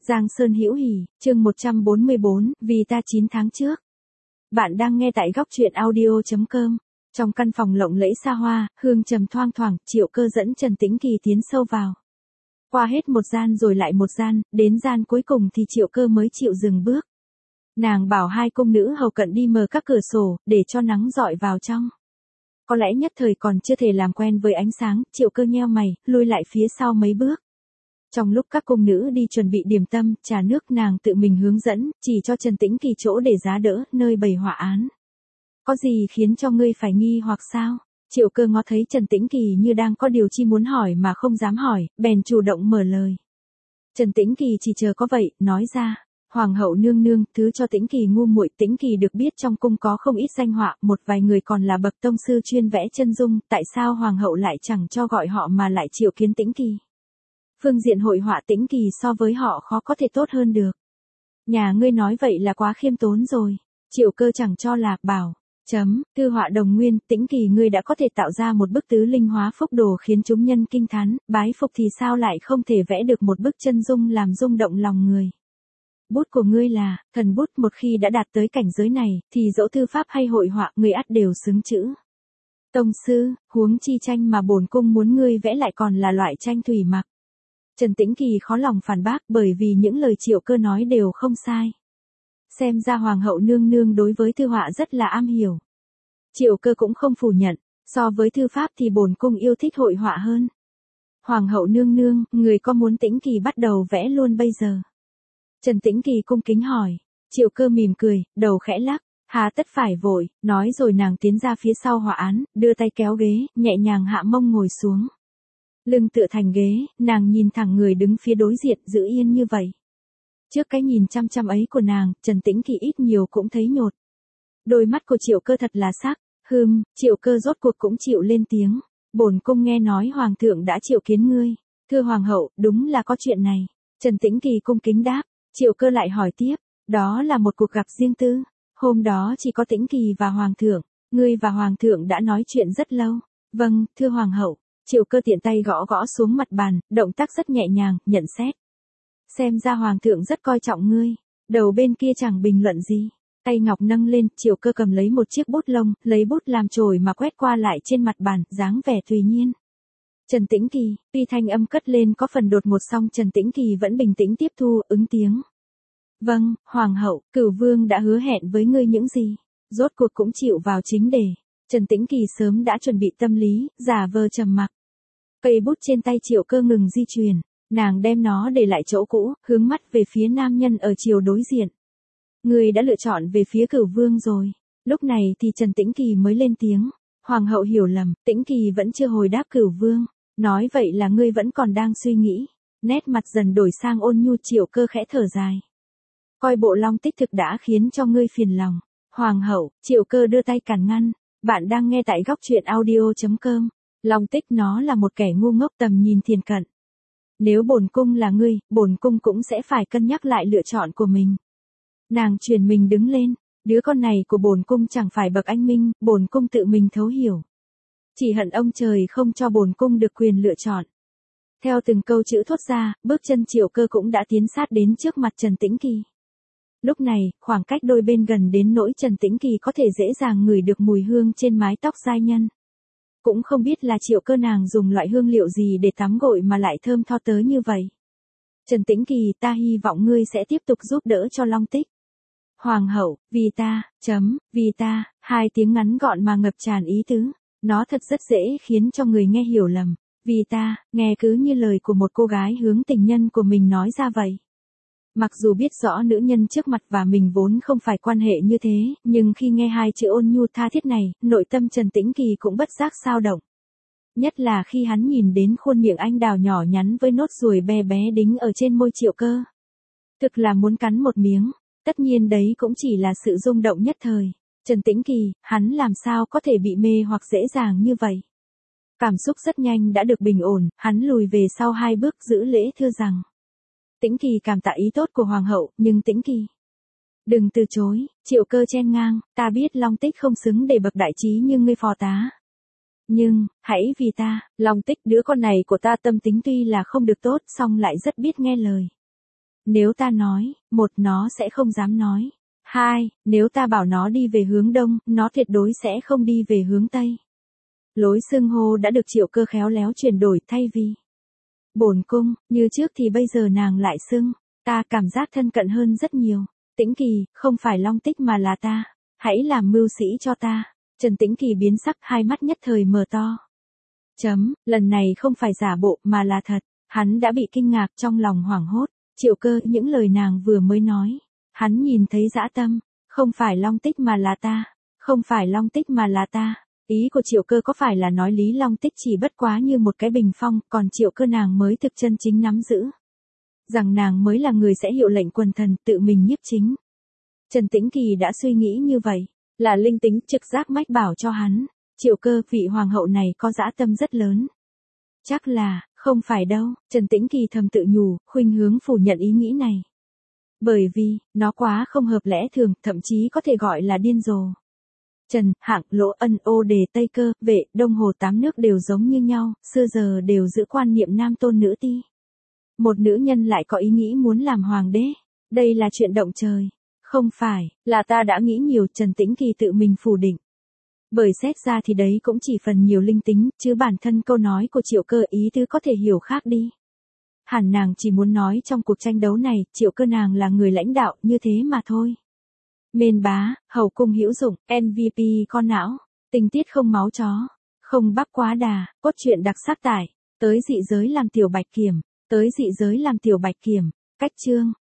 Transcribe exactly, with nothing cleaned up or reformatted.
Giang Sơn Hữu Hỉ, chương một trăm bốn mươi bốn, vì ta chín tháng trước. Bạn đang nghe tại góc truyện audio chấm com. Trong căn phòng lộng lẫy xa hoa, hương trầm thoang thoảng, Triệu Cơ dẫn Trần Tĩnh Kỳ tiến sâu vào. Qua hết một gian rồi lại một gian, đến gian cuối cùng thì Triệu Cơ mới chịu dừng bước. Nàng bảo hai cung nữ hầu cận đi mở các cửa sổ, để cho nắng rọi vào trong. Có lẽ nhất thời còn chưa thể làm quen với ánh sáng, Triệu Cơ nheo mày, lui lại phía sau mấy bước. Trong lúc các cung nữ đi chuẩn bị điểm tâm, trà nước, nàng tự mình hướng dẫn, chỉ cho Trần Tĩnh Kỳ chỗ để giá đỡ, nơi bày họa án. Có gì khiến cho ngươi phải nghi hoặc sao? Triệu Cơ ngó thấy Trần Tĩnh Kỳ như đang có điều chi muốn hỏi mà không dám hỏi, bèn chủ động mở lời. Trần Tĩnh Kỳ chỉ chờ có vậy, nói ra. Hoàng hậu nương nương, thứ cho Tĩnh Kỳ ngu muội. Tĩnh Kỳ được biết trong cung có không ít danh họa, một vài người còn là bậc tông sư chuyên vẽ chân dung, tại sao hoàng hậu lại chẳng cho gọi họ mà lại triệu kiến Tĩnh Kỳ? Phương diện hội họa Tĩnh Kỳ so với họ khó có thể tốt hơn được. Nhà ngươi nói vậy là quá khiêm tốn rồi. Triệu Cơ chẳng cho là, bảo, chấm, thư họa đồng nguyên, Tĩnh Kỳ ngươi đã có thể tạo ra một bức tứ linh hóa phúc đồ khiến chúng nhân kinh thán, bái phục thì sao lại không thể vẽ được một bức chân dung làm rung động lòng người. Bút của ngươi là, thần bút, một khi đã đạt tới cảnh giới này, thì dẫu thư pháp hay hội họa, ngươi ắt đều xứng chữ tông sư, huống chi tranh mà bổn cung muốn ngươi vẽ lại còn là loại tranh thủy mặc. Trần Tĩnh Kỳ khó lòng phản bác, bởi vì những lời Triệu Cơ nói đều không sai. Xem ra hoàng hậu nương nương đối với thư họa rất là am hiểu. Triệu Cơ cũng không phủ nhận, so với thư pháp thì bổn cung yêu thích hội họa hơn. Hoàng hậu nương nương, người có muốn Tĩnh Kỳ bắt đầu vẽ luôn bây giờ? Trần Tĩnh Kỳ cung kính hỏi. Triệu Cơ mỉm cười, đầu khẽ lắc, hà tất phải vội, nói rồi nàng tiến ra phía sau họa án, đưa tay kéo ghế, nhẹ nhàng hạ mông ngồi xuống. Lưng tựa thành ghế, nàng nhìn thẳng người đứng phía đối diện, giữ yên như vậy. Trước cái nhìn chăm chăm ấy của nàng, Trần Tĩnh Kỳ ít nhiều cũng thấy nhột. Đôi mắt của Triệu Cơ thật là sắc. Hừm, Triệu Cơ rốt cuộc cũng chịu lên tiếng. Bổn cung nghe nói hoàng thượng đã triệu kiến ngươi. Thưa hoàng hậu, đúng là có chuyện này. Trần Tĩnh Kỳ cung kính đáp. Triệu Cơ lại hỏi tiếp, đó là một cuộc gặp riêng tư. Hôm đó chỉ có Tĩnh Kỳ và hoàng thượng. Ngươi và hoàng thượng đã nói chuyện rất lâu. Vâng, thưa hoàng hậu. Triệu Cơ tiện tay gõ gõ xuống mặt bàn, động tác rất nhẹ nhàng, nhận xét. Xem ra hoàng thượng rất coi trọng ngươi. Đầu bên kia chẳng bình luận gì. Tay ngọc nâng lên, Triệu Cơ cầm lấy một chiếc bút lông, lấy bút làm chổi mà quét qua lại trên mặt bàn, dáng vẻ tùy nhiên. Trần Tĩnh Kỳ, tuy thanh âm cất lên có phần đột ngột song Trần Tĩnh Kỳ vẫn bình tĩnh tiếp thu, ứng tiếng. Vâng, hoàng hậu, Cửu vương đã hứa hẹn với ngươi những gì? Rốt cuộc cũng chịu vào chính đề. Trần Tĩnh Kỳ sớm đã chuẩn bị tâm lý, giả vờ trầm mặc. Cây bút trên tay Triệu Cơ ngừng di chuyển, nàng đem nó để lại chỗ cũ, hướng mắt về phía nam nhân ở chiều đối diện. Ngươi đã lựa chọn về phía Cửu vương rồi. Lúc này thì Trần Tĩnh Kỳ mới lên tiếng. Hoàng hậu hiểu lầm, Tĩnh Kỳ vẫn chưa hồi đáp Cửu vương. Nói vậy là ngươi vẫn còn đang suy nghĩ. Nét mặt dần đổi sang ôn nhu, Triệu Cơ khẽ thở dài. Coi bộ Long Tích thực đã khiến cho ngươi phiền lòng. Hoàng hậu, Triệu Cơ đưa tay cản ngăn. Bạn đang nghe tại góc truyện audio chấm com. Long Tích nó là một kẻ ngu ngốc tầm nhìn thiền cận. Nếu bổn cung là ngươi, bổn cung cũng sẽ phải cân nhắc lại lựa chọn của mình. Nàng chuyển mình đứng lên, đứa con này của bổn cung chẳng phải bậc anh minh, bổn cung tự mình thấu hiểu. Chỉ hận ông trời không cho bổn cung được quyền lựa chọn. Theo từng câu chữ thốt ra, bước chân Triệu Cơ cũng đã tiến sát đến trước mặt Trần Tĩnh Kỳ. Lúc này, khoảng cách đôi bên gần đến nỗi Trần Tĩnh Kỳ có thể dễ dàng ngửi được mùi hương trên mái tóc giai nhân. Cũng không biết là Triệu Cơ nàng dùng loại hương liệu gì để tắm gội mà lại thơm tho tới như vậy. Trần Tĩnh Kỳ, ta hy vọng ngươi sẽ tiếp tục giúp đỡ cho Long Tích. Hoàng hậu, vì ta, chấm, vì ta, hai tiếng ngắn gọn mà ngập tràn ý tứ. Nó thật rất dễ khiến cho người nghe hiểu lầm. Vì ta, nghe cứ như lời của một cô gái hướng tình nhân của mình nói ra vậy. Mặc dù biết rõ nữ nhân trước mặt và mình vốn không phải quan hệ như thế, nhưng khi nghe hai chữ ôn nhu tha thiết này, nội tâm Trần Tĩnh Kỳ cũng bất giác xao động. Nhất là khi hắn nhìn đến khuôn miệng anh đào nhỏ nhắn với nốt ruồi bé bé đính ở trên môi Triệu Cơ. Thực là muốn cắn một miếng, tất nhiên đấy cũng chỉ là sự rung động nhất thời. Trần Tĩnh Kỳ, hắn làm sao có thể bị mê hoặc dễ dàng như vậy. Cảm xúc rất nhanh đã được bình ổn, hắn lùi về sau hai bước giữ lễ thưa rằng. Tĩnh Kỳ cảm tạ ý tốt của hoàng hậu, nhưng Tĩnh Kỳ. Đừng từ chối, Triệu Cơ chen ngang, ta biết Long Tích không xứng để bậc đại trí như ngươi phò tá. Nhưng, hãy vì ta, Long Tích đứa con này của ta tâm tính tuy là không được tốt, song lại rất biết nghe lời. Nếu ta nói, một nó sẽ không dám nói. Hai, nếu ta bảo nó đi về hướng đông, nó tuyệt đối sẽ không đi về hướng tây. Lối xưng hô đã được Triệu Cơ khéo léo chuyển đổi, thay vì bổn cung, như trước thì bây giờ nàng lại xưng, ta cảm giác thân cận hơn rất nhiều. Tĩnh Kỳ, không phải Long Tích mà là ta, hãy làm mưu sĩ cho ta. Trần Tĩnh Kỳ biến sắc, hai mắt nhất thời mở to. Chấm, lần này không phải giả bộ mà là thật, hắn đã bị kinh ngạc, trong lòng hoảng hốt. Triệu Cơ, những lời nàng vừa mới nói, hắn nhìn thấy dã tâm, không phải Long Tích mà là ta, không phải Long Tích mà là ta. Ý của Triệu Cơ có phải là nói Lý Long Tích chỉ bất quá như một cái bình phong, còn Triệu Cơ nàng mới thực chân chính nắm giữ. Rằng nàng mới là người sẽ hiệu lệnh quần thần, tự mình nhiếp chính. Trần Tĩnh Kỳ đã suy nghĩ như vậy, là linh tính trực giác mách bảo cho hắn. Triệu Cơ, vị hoàng hậu này có dã tâm rất lớn. Chắc là, không phải đâu, Trần Tĩnh Kỳ thầm tự nhủ, khuynh hướng phủ nhận ý nghĩ này. Bởi vì, nó quá không hợp lẽ thường, thậm chí có thể gọi là điên rồ. Trần, Hạng, Lỗ, Ân, Ô Đề, Tây Cơ, Vệ, Đông Hồ tám nước đều giống như nhau, xưa giờ đều giữ quan niệm nam tôn nữ ti. Một nữ nhân lại có ý nghĩ muốn làm hoàng đế. Đây là chuyện động trời. Không phải, là ta đã nghĩ nhiều, Trần Tĩnh Kỳ tự mình phủ định. Bởi xét ra thì đấy cũng chỉ phần nhiều linh tính, chứ bản thân câu nói của Triệu Cơ ý tứ có thể hiểu khác đi. Hẳn nàng chỉ muốn nói trong cuộc tranh đấu này, Triệu Cơ nàng là người lãnh đạo, như thế mà thôi. Mên bá, hậu cung hữu dụng, em vê pê con não, tình tiết không máu chó, không bắp quá đà, cốt truyện đặc sắc tải, tới dị giới làm tiểu bạch kiểm, tới dị giới làm tiểu bạch kiểm, cách chương.